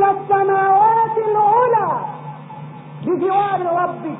السماوات العلى بجوار ربك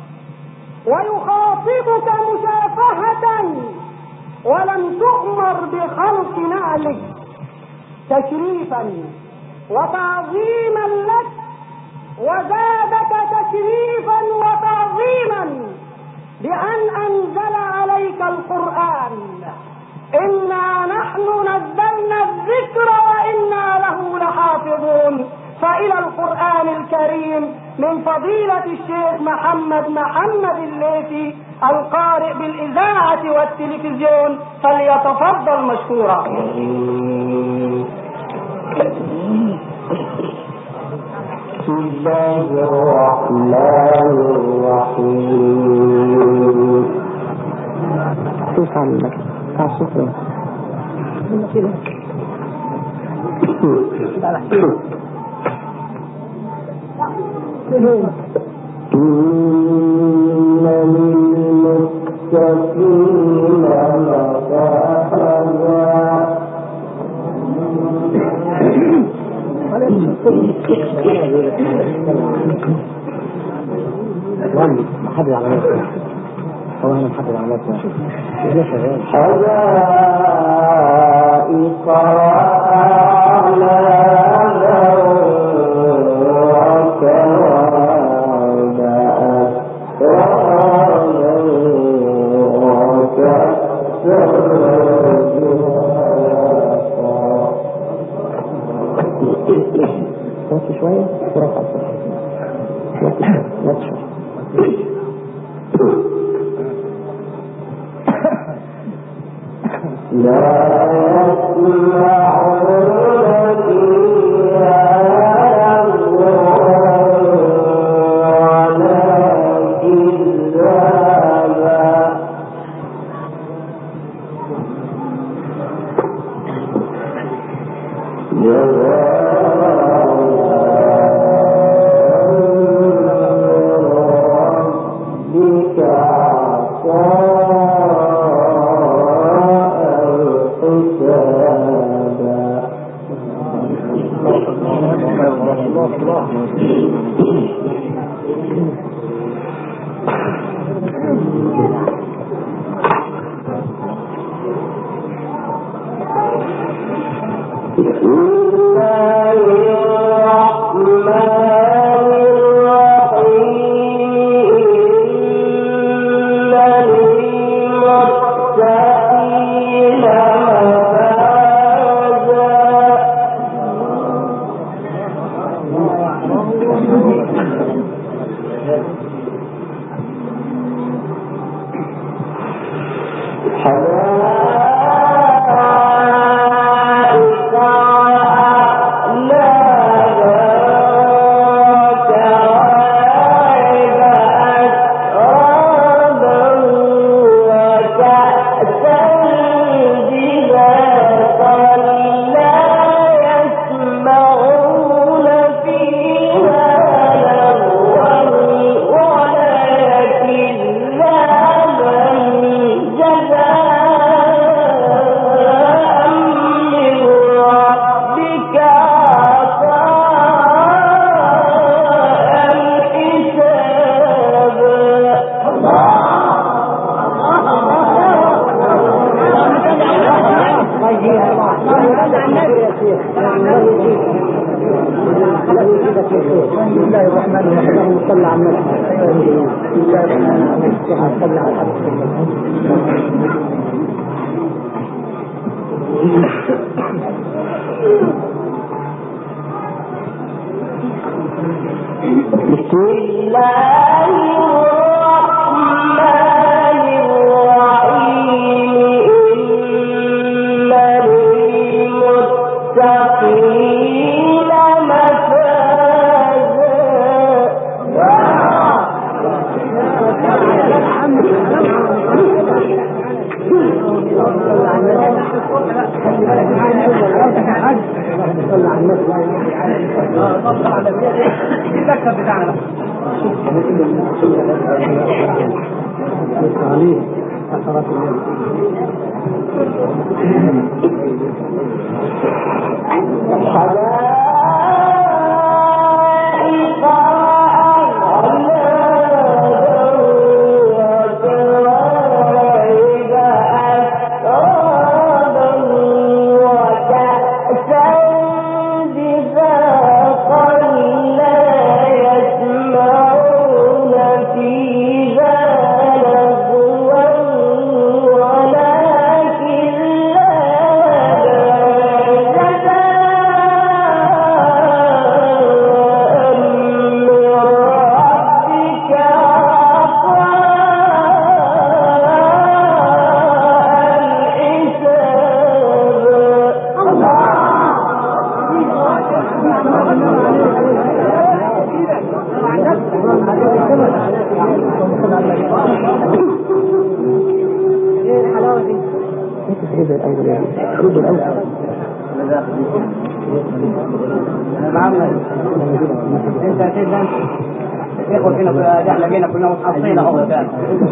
ويخاطبك مشافهة ولم تؤمر بخلق نعلك تشريفا وتعظيما لك، وزادك تشريفا وتعظيما بأن أنزل عليك القرآن. إنا نحن نزلنا الذكر وإنا له لحافظون. فإلى القرآن الكريم من فضيلة الشيخ محمد الليثي القارئ بالإذاعة والتلفزيون، فليتفضل مشكورا. بسم الله الرحمن الرحيم. إن للمتقين محدد على نفسه، هو هنا محدد على نفسه. حدائق وأعنابا وكواعب أترابا وكأسا صوت شوية ورفع صوت لا يسمعون فيها ولا كذابا بسم الله الرحمن الرحيم. صلى على النبي. بسم الله الرحمن الرحيم. صلى على بسم الله الرحمن الرحيم. إن للمتقين ايه الحلاوه دي؟ تفريد الاول يعني تفريد الاول انت هتبدا ياخد هنا احنا جينا كنا متحصلين اهو كان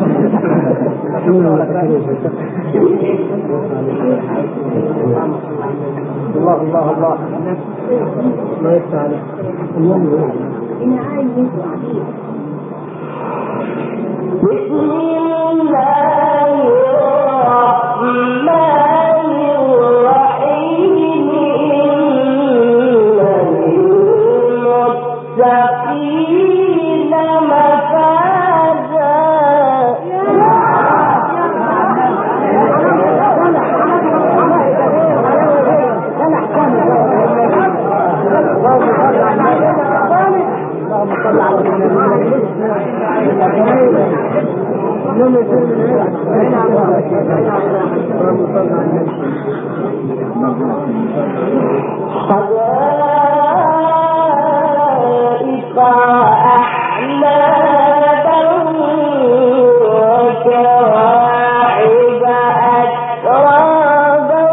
الله الله الله ما يفتح عليك بسم الله الرحمن الرحيم للمتقين مفازا حدائق أعنابا وكواعب أترابا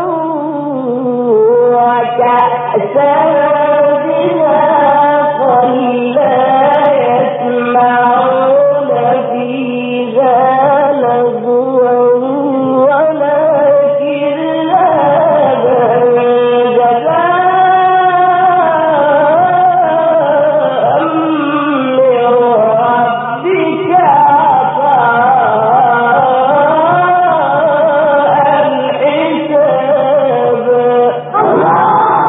وكأسا دهاقا لا يسمعون فيها لغوا ولا كذابا جزاء من ربك عطاء الحساب.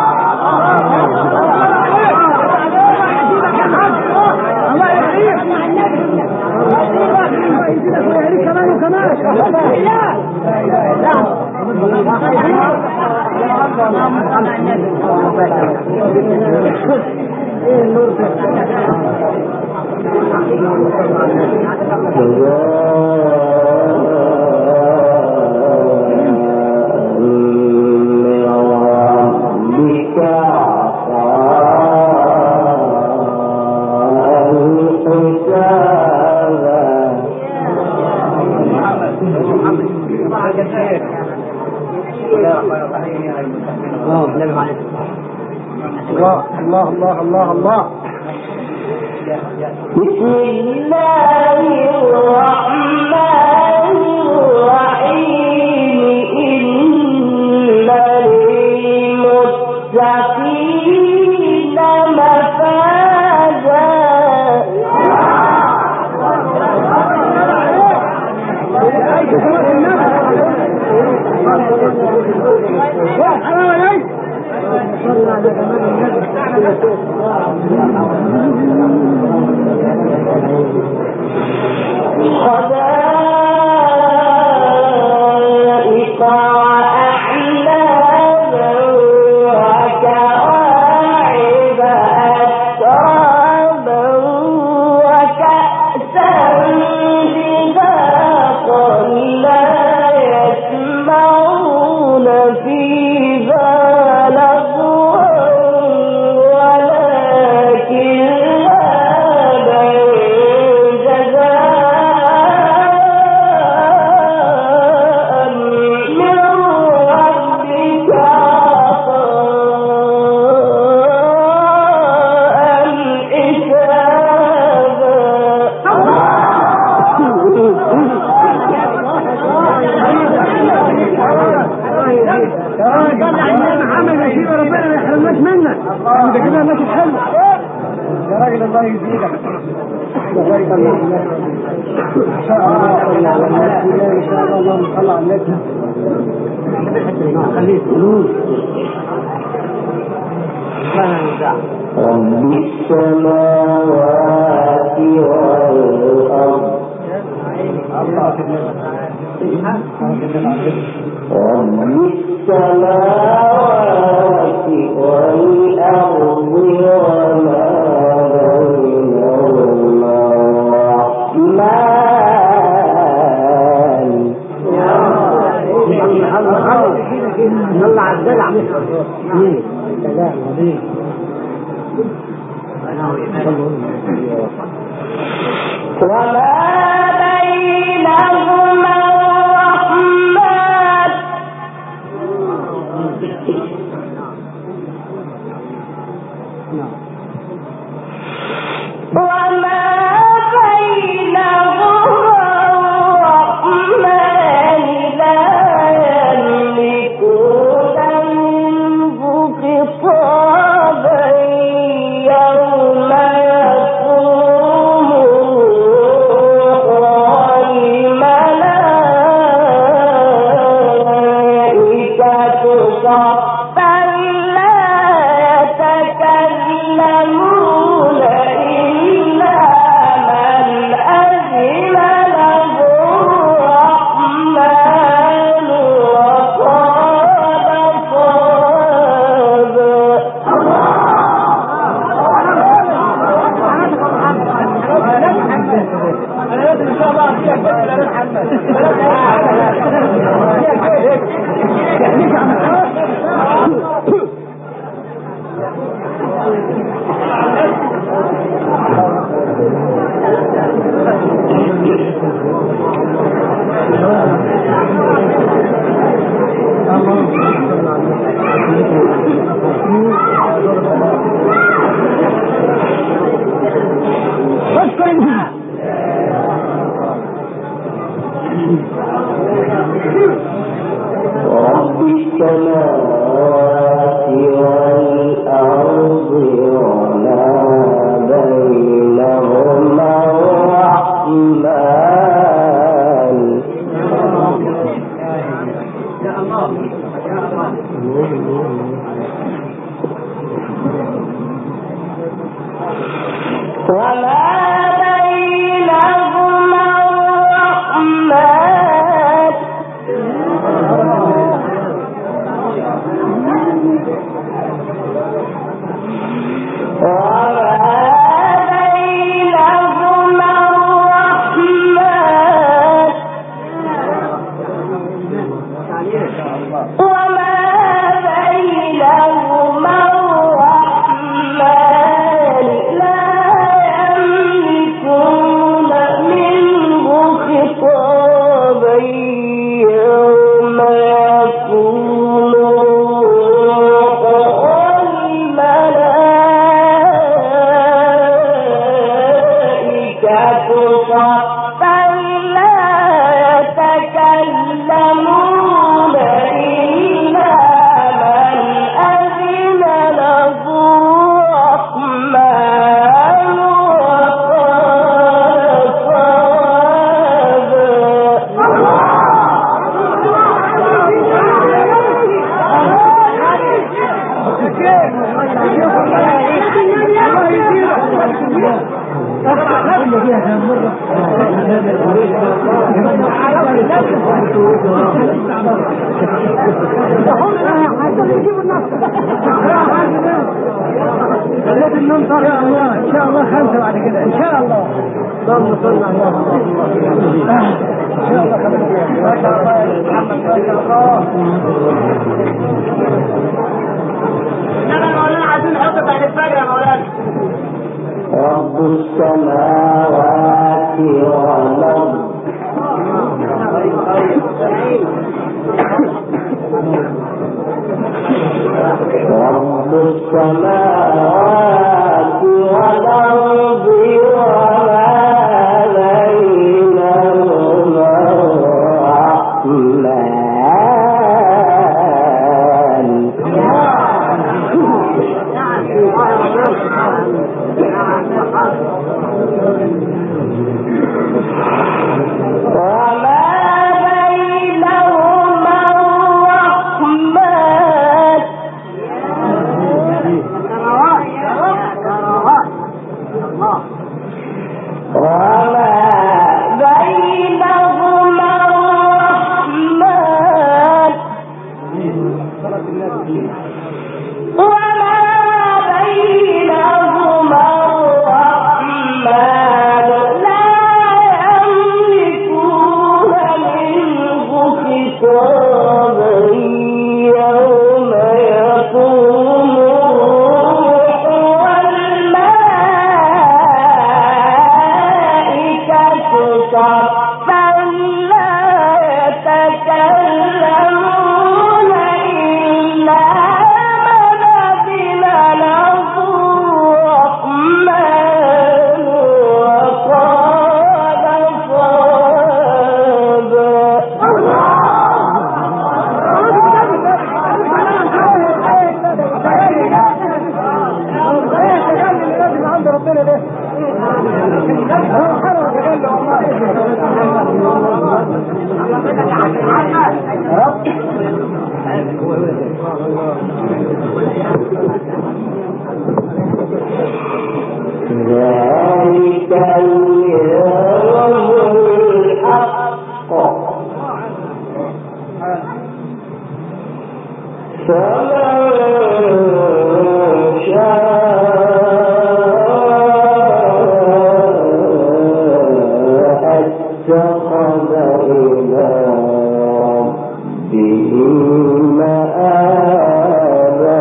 الله الله الله الله بسم الله الرحمن الرحيم إن للمتقين مفازا حدائق أعنابا وكواعب أترابا وكأسا دهاقا لا يسمعون فيها لغوا ولا كذابا جزاء من ربك عطاء محمد يا شيخ ربنا ما يحرمناش منك انت كده ماشي حلو يا راجل الله يزيدك بارك الله ان شاء الله صلى على النبي ان شاء الله اللهم صل على النبي خليه فلوس رب السماوات والأرض رب السماوات والأرض وما بينهما الرحمن. يلا على الدلع سلام عليك وما خليت النوم صار ان شاء الله 5 بعد كده ان شاء الله. اللهم صل على محمد. ان شاء الله 5 ما شاء الله يا محمد ما شاء الله. انا مولانا عايزين نحط بعد الفجر يا مولانا. رب السماوات والارض رب السماوات والأرض وما بينهما الرحمن ربنا ده ذلك اليوم الحق فمن شاء اتخذ إلى ربه مآبا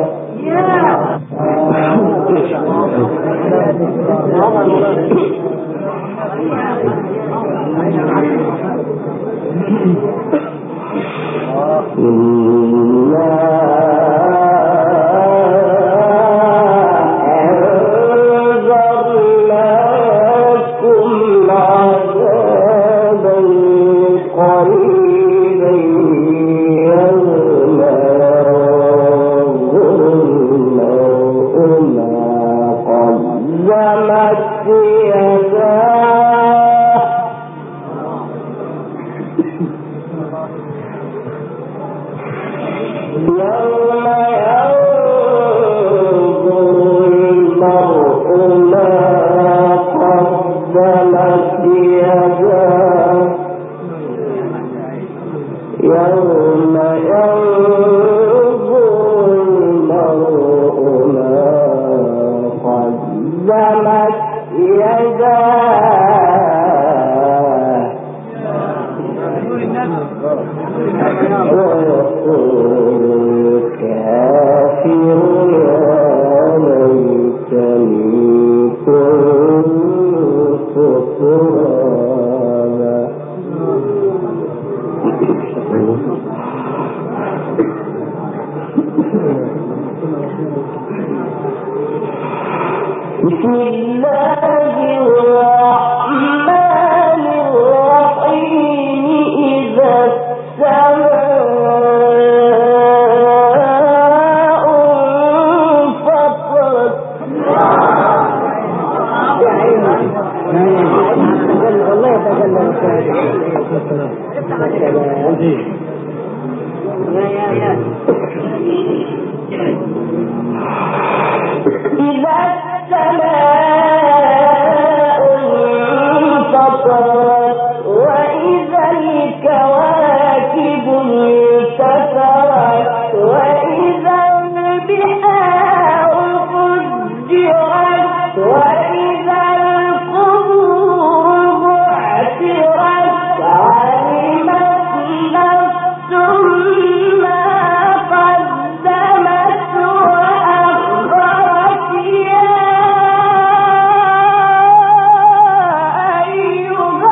بسم الله الرحمن الرحيم إذا السماء انفطرت والله يتجلى إذا السماء انفطرت وإذا الكواكب انتثرت وإذا البحار فجرت وإذا القبور بعثرت علمت نفس ما قدمت وأخرت يا أيها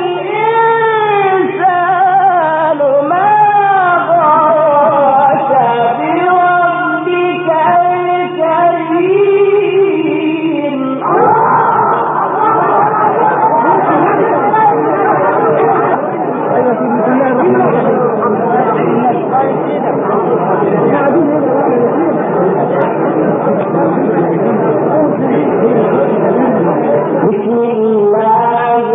الإنسان ما غرك بربك الكريم بسم الله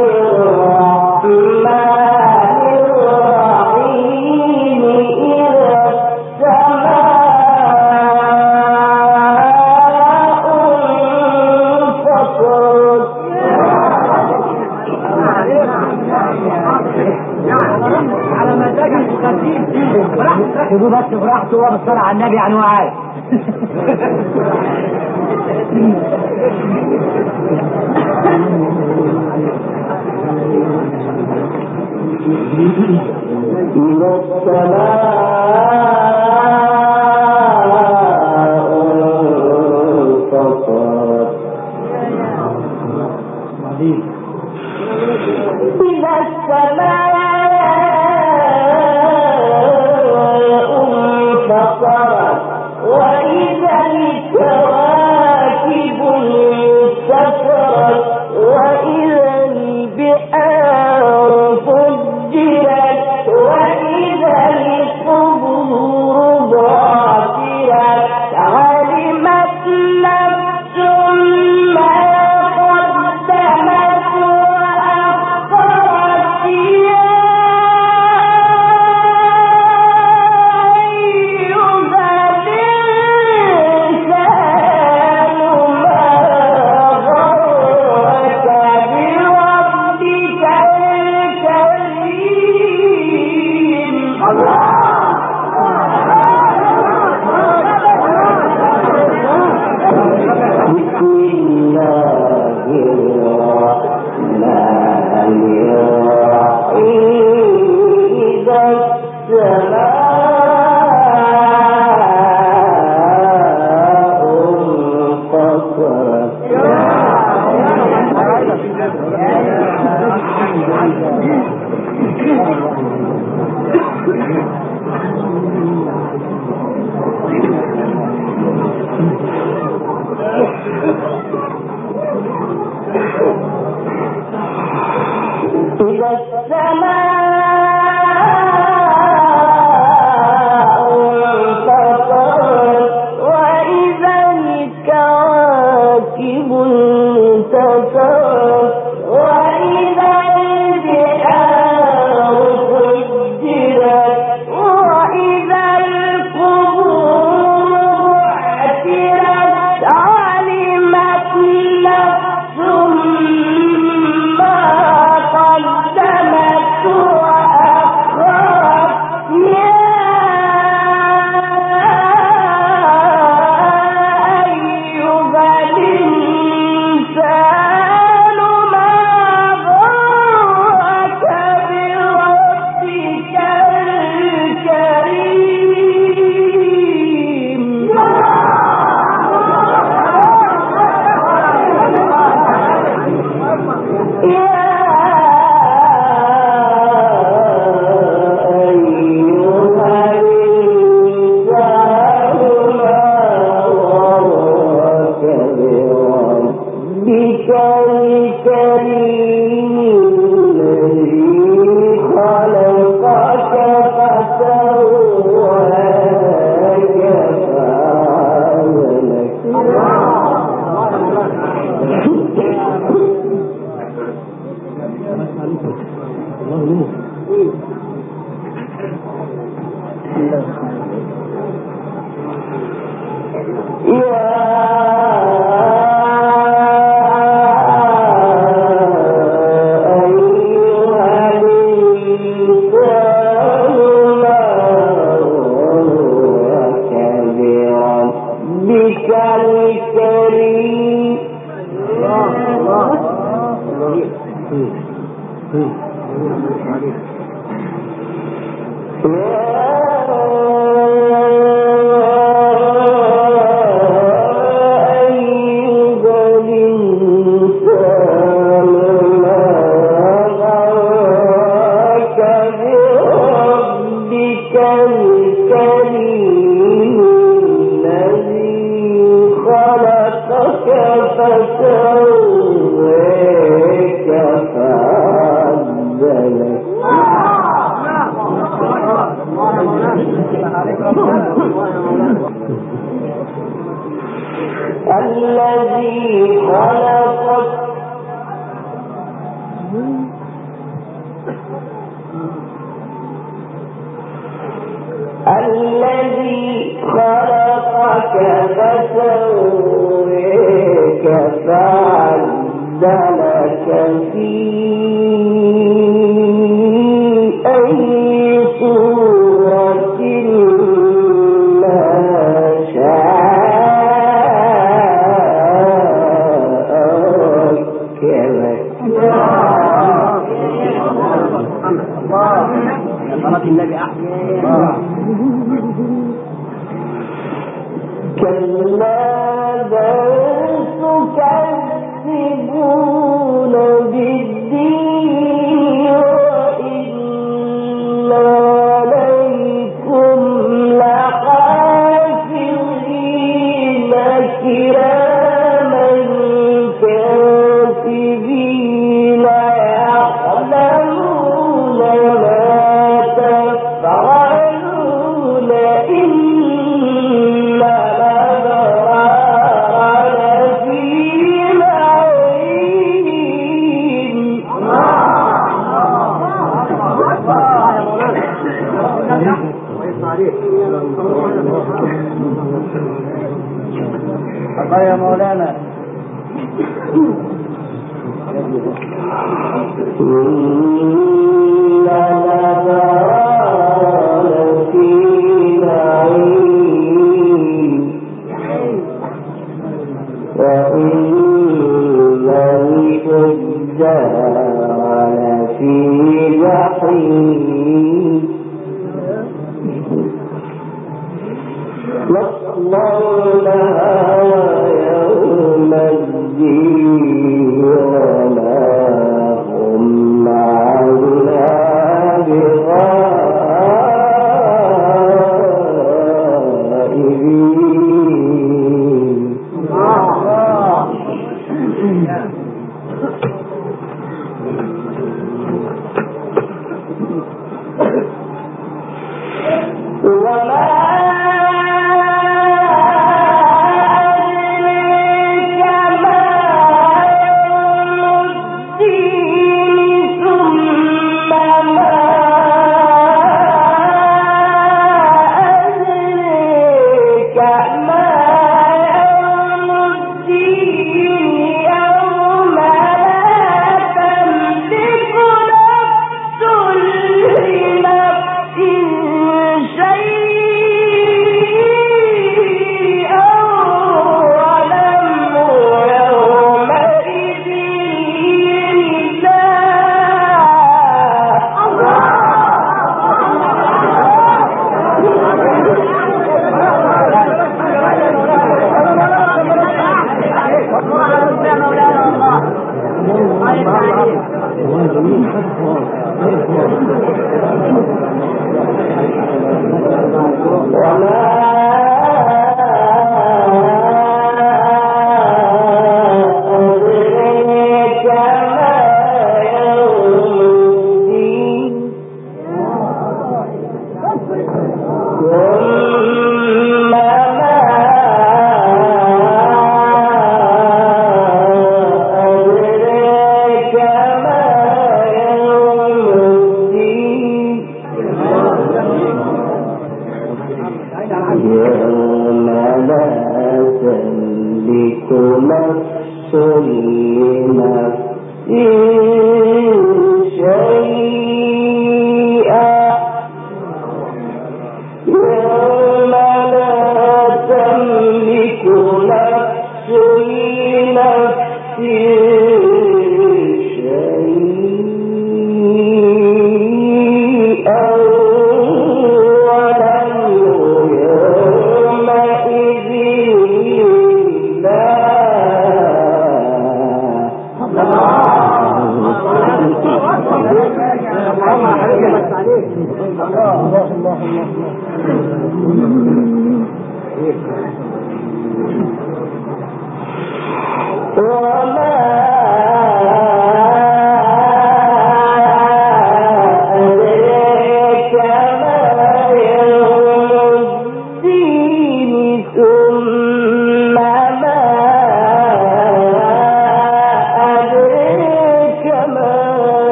الرحمن الرحيم إذا السماء انفطرت على مزاجك الخفيف خدوه بس براحته وهو بالصلاة على النبي عن وعي إذا السماء انفطرت إذا السماء انفطرت وإذا الكواكب انتثرت وإذا البحار فجرت وإذا القبور بعثرت علمت نفس ما الذي خلقك فسويك فعدلك في أي صورة ما شاء ركبك. صلاة النبي أحمد. كلا بل تكذبون بالدين وإن عليكم لحافظين كراما كاتبين يعلمون ما تفعلون. الله يا مولانا. يوم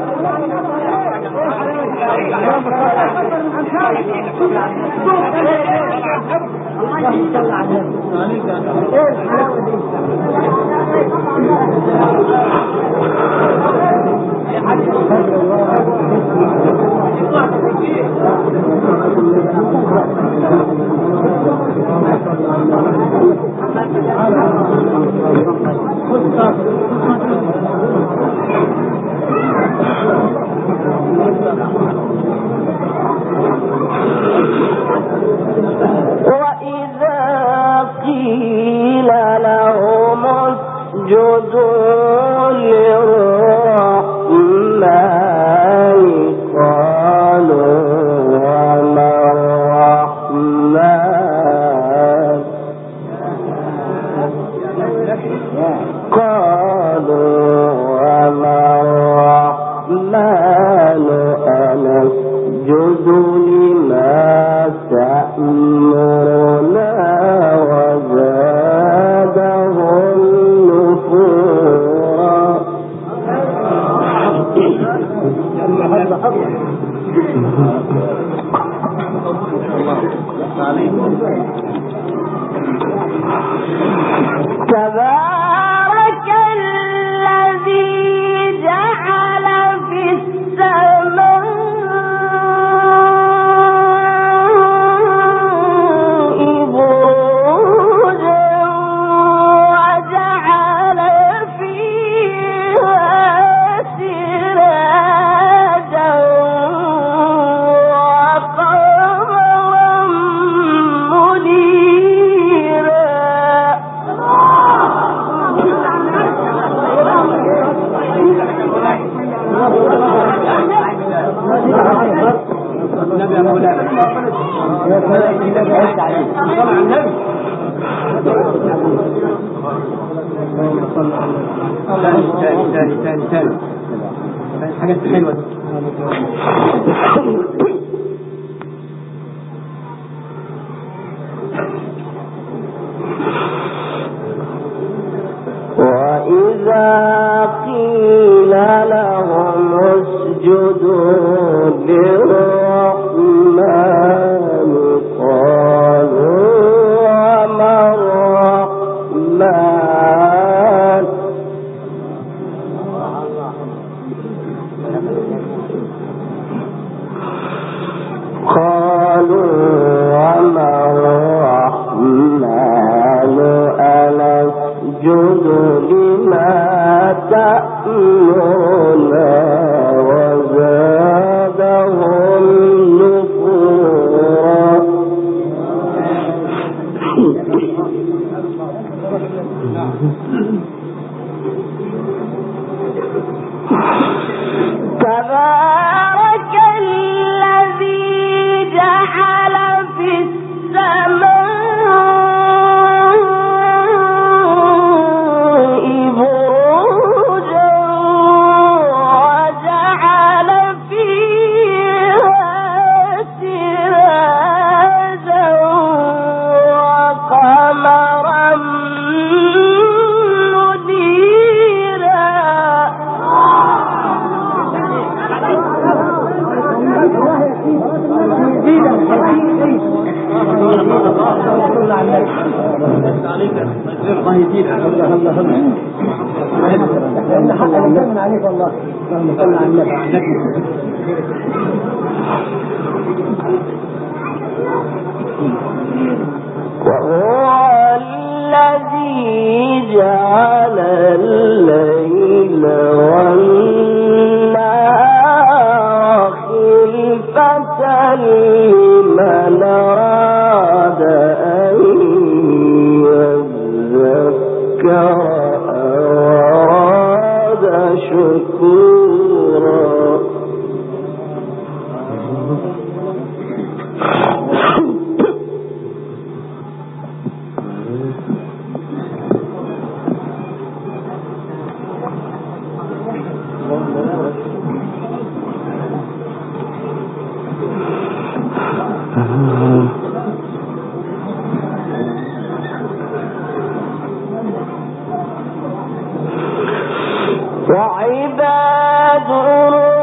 حاجات حلوة دي. وإذا قيل لهم اسجدوا للرحمن قالوا وما الرحمن قالوا وما الرحمن أنسجد لما تأمرنا وزادهم نفورا. تبارك الذي جعل في السماء بروجا وجعل فيها سراجا وقمرا منيرا. الله يزيدك. لأن حق من عليك والله. اللهم صل على النبي. وهو الذي جعل الليل والنهار خلفة لمن أراد أن يذكر أو أراد شكورا. وعباد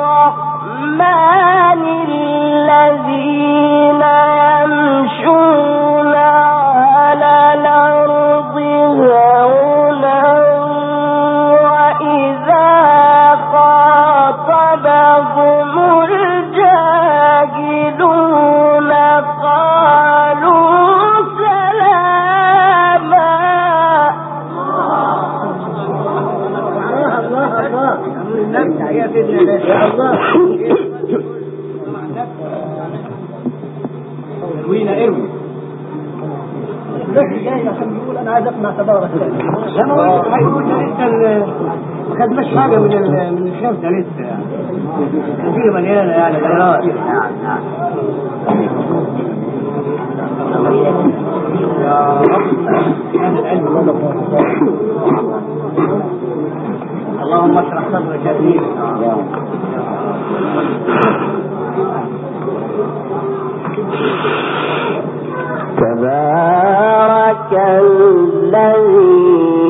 يا الله وين اروي بس جاي عشان يقول انا عايز اسمع تبارك الله. انا قلت هيقول انت ما خدناش حاجه من الخمسه لسه يعني الدنيا مليانه يعني خيرات. نعم يا رب هذا العلم اللهم اشرح صدرك يا سيدي. تبارك الذي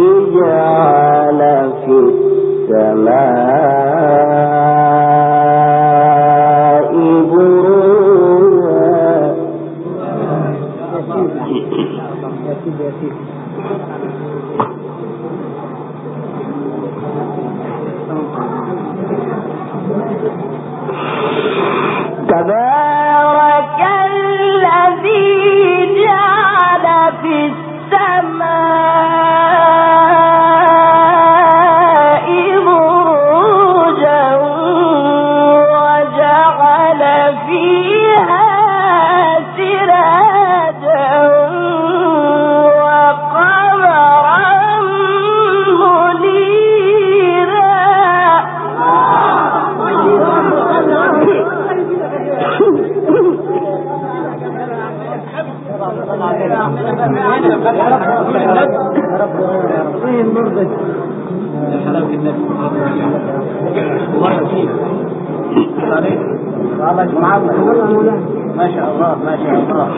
جعل في السماء بروجا تبارك الذي جعل في السماء بروجا وجعل فيها سراجا وقمرا منيرا. ما شاء الله ما شاء الله.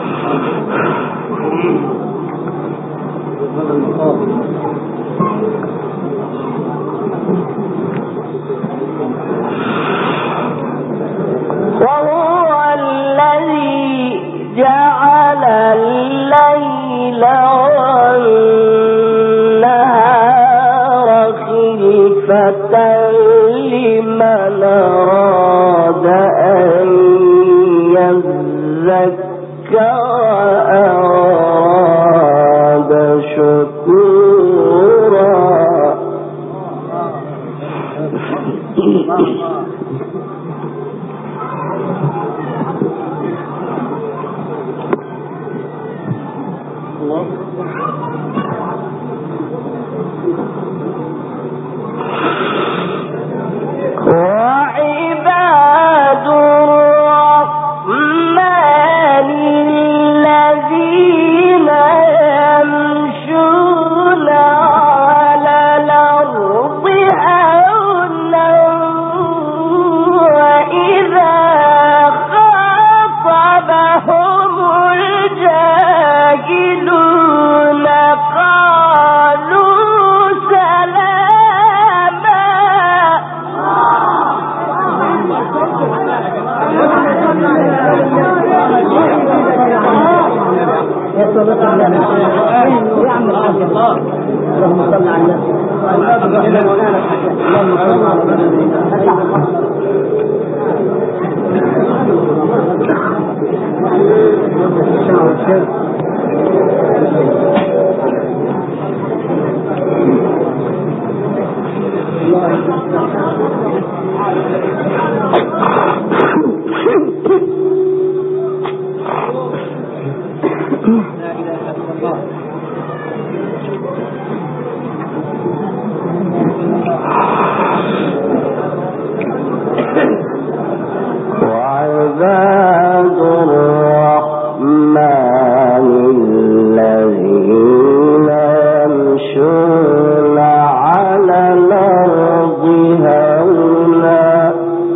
وهو الذي جعل الليل والنهار خلفة لمن أراد أن يذكر أراد شكورا. وعباد الرحمن الذين يمشون على الأرض هونا وإذا خاطبهم الجاهلون قالوا سلاما. يا عم الحاج الله اللهم صل على النبي. اللهم صل على وعباد الرحمن الذين يمشون على الأرض هونا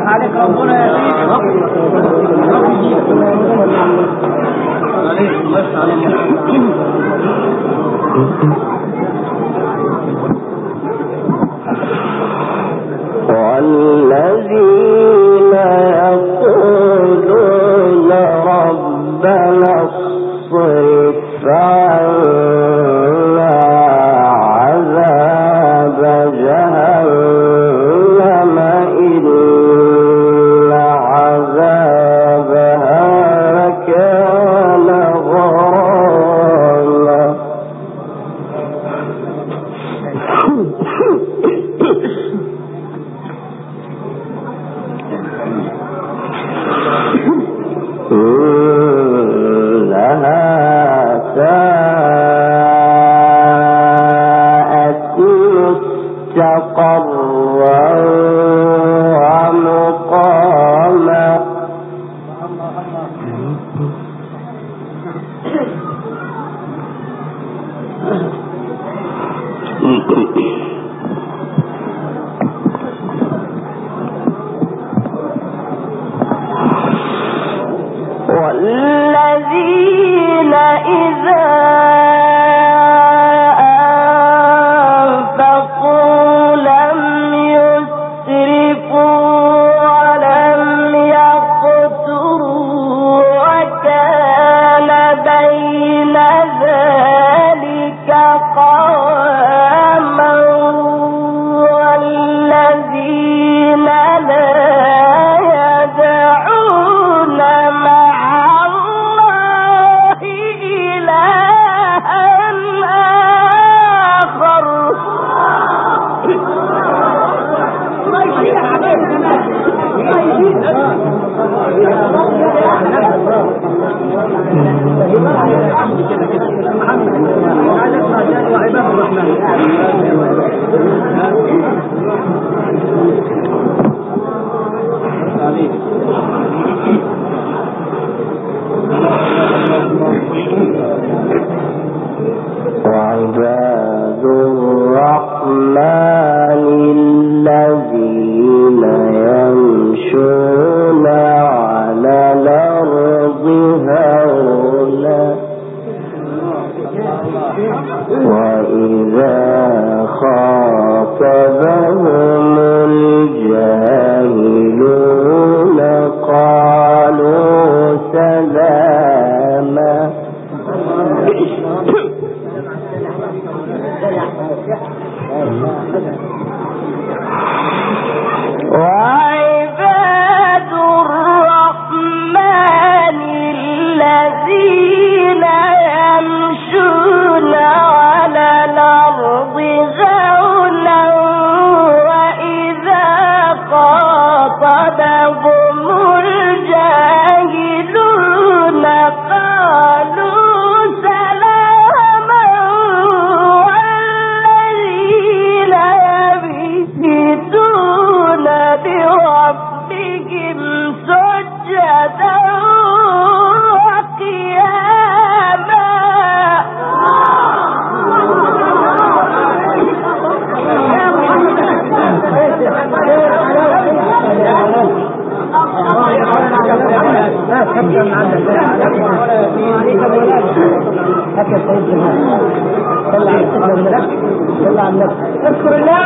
يفتح عليك ربنا يا سيدي. والذين يقولون ربنا اصرف عنا عذاب جهنم إن عذابها كان غراما. مستقرا ومقاما. والذين إذا وعباد الرحمن الذين يمشون على الأرض هونا وإذا خاطبهم الجاهلون قالوا سلاما. وعباد الرحمن الذين يمشون على الأرض هونا وإذا خاطبهم الجاهلون قالوا سلاما. والذين يبيتون لربهم سجدا وقياما. اذكر الله.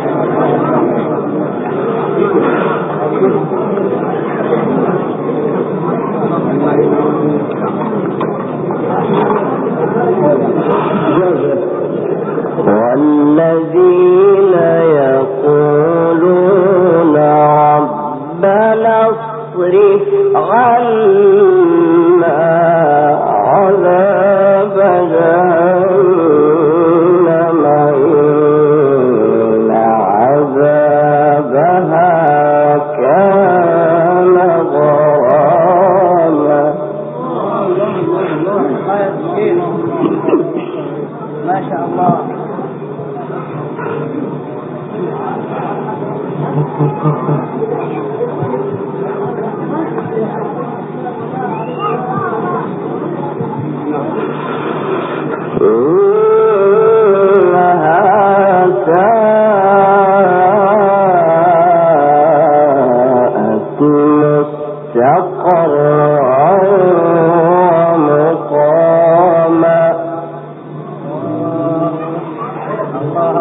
والذين يقولون ربنا اصرف عنا عذاب جهنم إن عذابها كان غراما. ما شاء الله.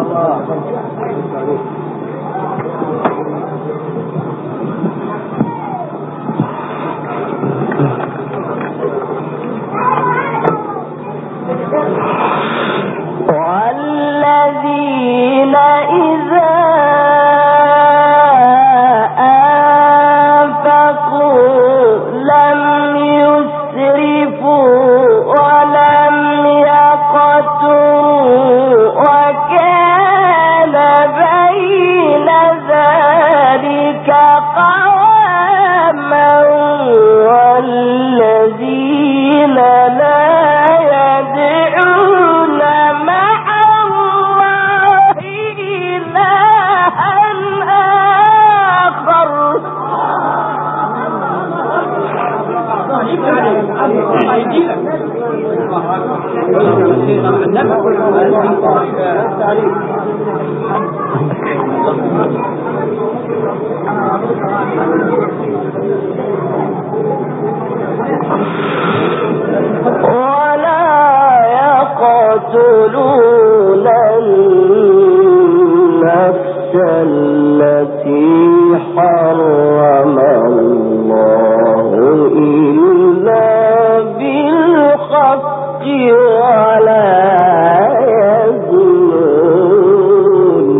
والذين إذا أنفقوا لم يسرفوا ولم يقتروا وكان بين ذلك قواما والذين لا يدعون مع الله إلها آخر ولا يقتلون النفس التي حرم الله إلا بالحق ولا يزنون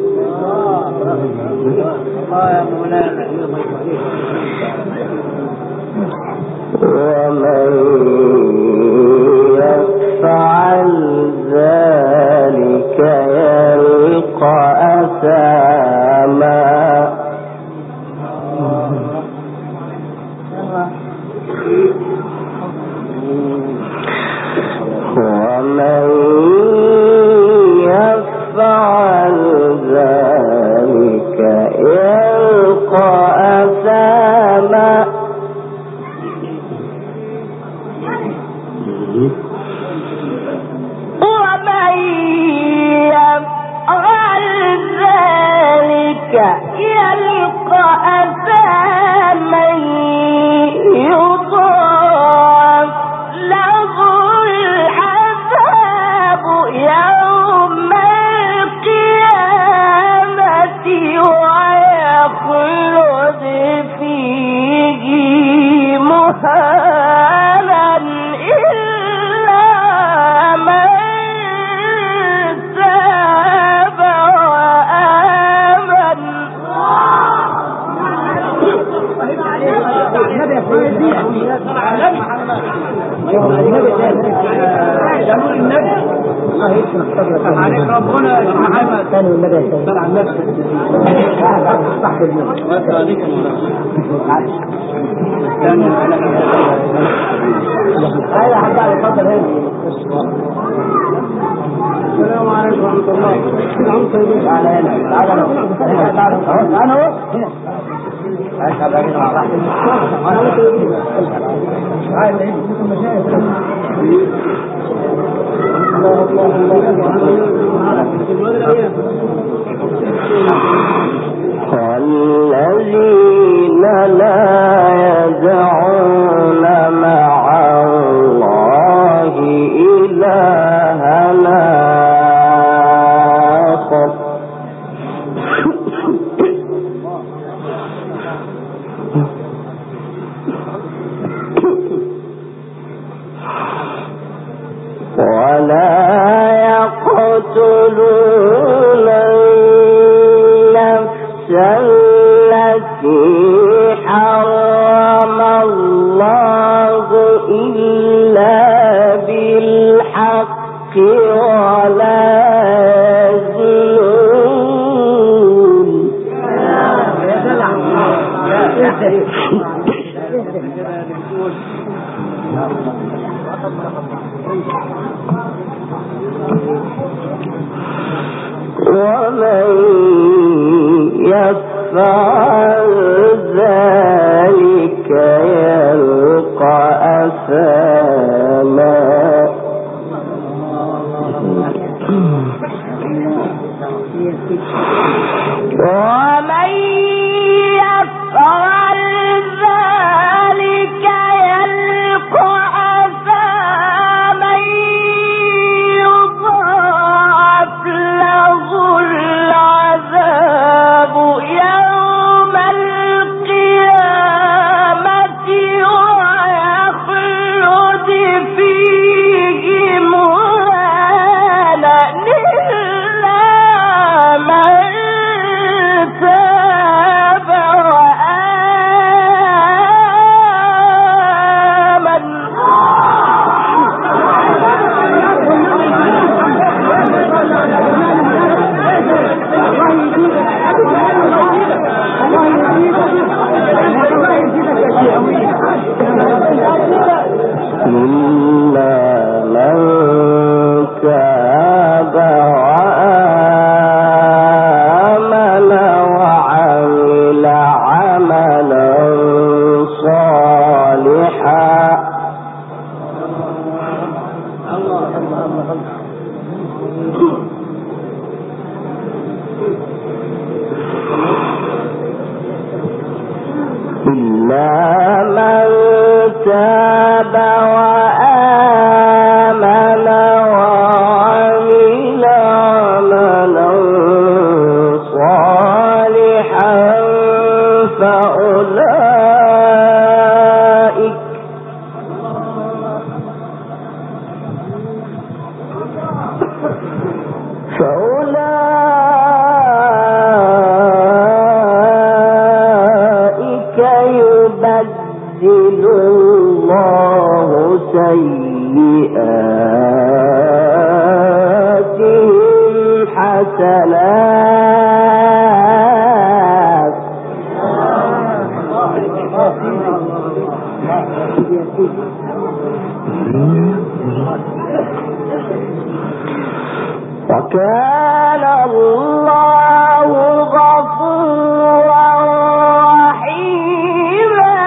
ومن يفعل ذلك يلقى أثاما ومن يفعل ذلك يلقى أثاما ومن يفعل ذلك يلقى أثاما يضاعف له العذاب يوم القيامة ويخلد فيه مهانا إلا من تاب وآمن عليك ربنا يا محمد ثاني والنبي صلى على النبي صح ايوه حتى اتفضل هنا. السلام عليكم ورحمه الله. تعالى هنا تعالى انا اهو هنا. والذين لا يدعون مع الله إلها آخر ولا يقتلون النفس التي حرم الله إلا بالحق ولا يزنون ومن يفعل ذلك يلقى أثاما ومن يفعل ذلك يلقى أثاما يضاعف له ثلاث وكان الله غفورا رحيما.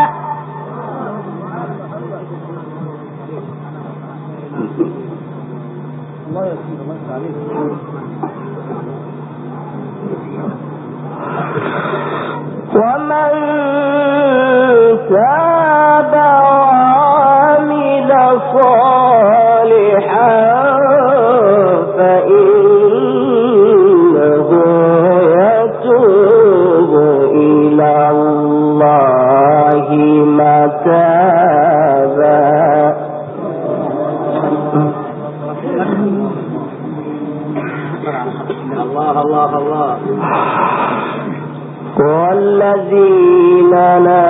ومن تاب وعمل صالحا فإنه يتوب إلى الله متابا. الله الله الله. والذين لا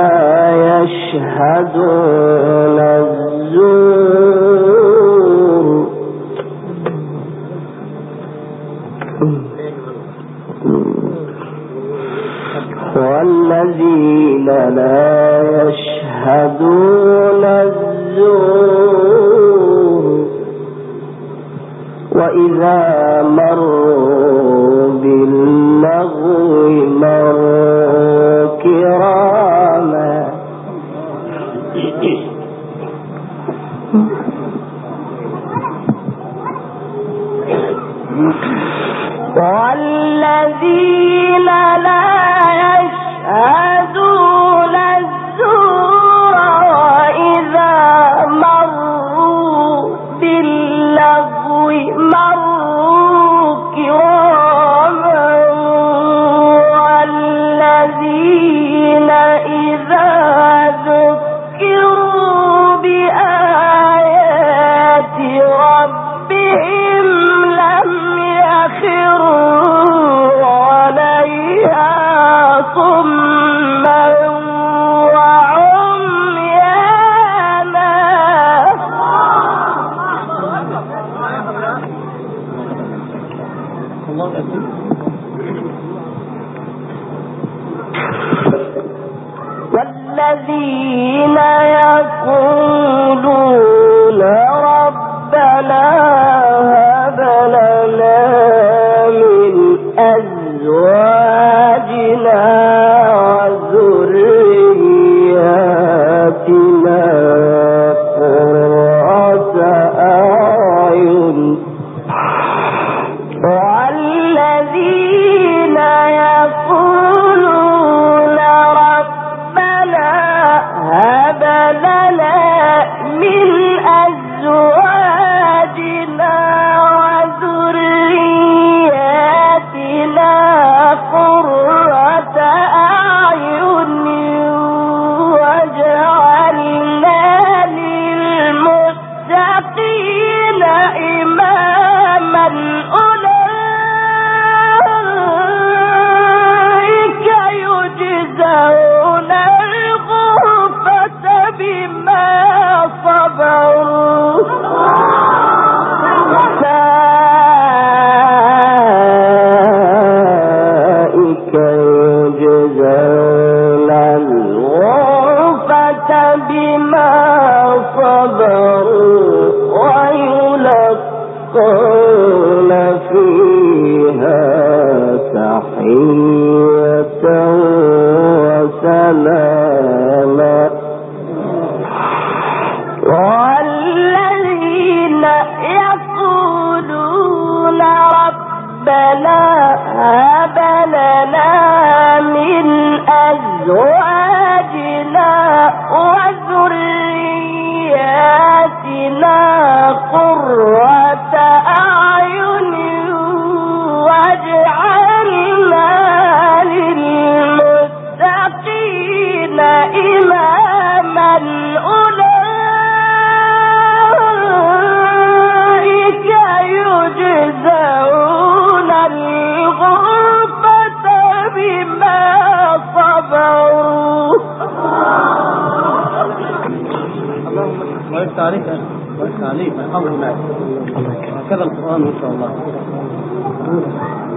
يشهدون الزور والذين لا يشهدون الزور وإذا مروا باللغو مروا كراما. والذين لا يشهدون الزور وإذا مروا باللغو مروا كراما. والذين إذا ذكروا بآيات ربهم لم يخروا عليها صما وعميانا. والذين يقولون ربنا هب لنا من أزواجنا وذرياتنا قرة أعين. والذين يقولون ربنا هب لنا من أزواجنا وذرياتنا قرة أعين واجعلنا للمتقين إماما. أولئك يجزون الغرفة بما صبروا. أولئك يجزون الغرفة بما صبروا ويلقون فيها تحية وسلاما. والذين يقولون ربنا هب لنا من أزواجنا وذرياتنا قرة أعين واجعلنا للمتقين إماما. أولئك يجزون الغرفة بما صبروا. ويفتح عليك ويفتح عليك من حول المال. هكذا القرآن إن شاء الله.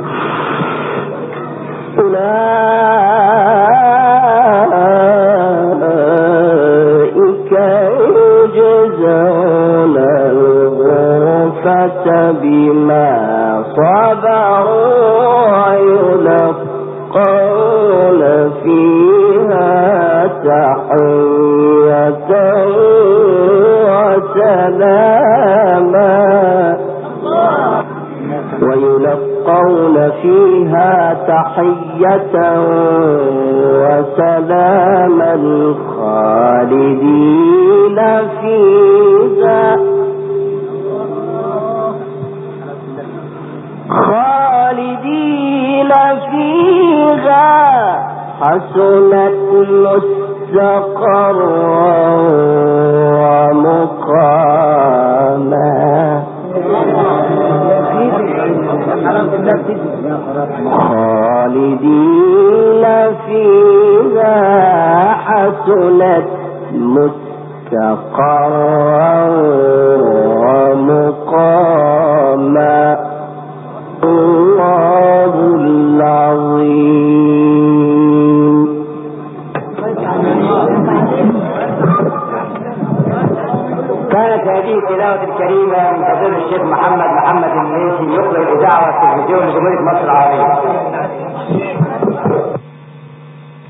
فيها تحية وسلاما خالدين فيها حسنت مستقرا ومقاما خالدين فيها حسنت مستقرا ومقاما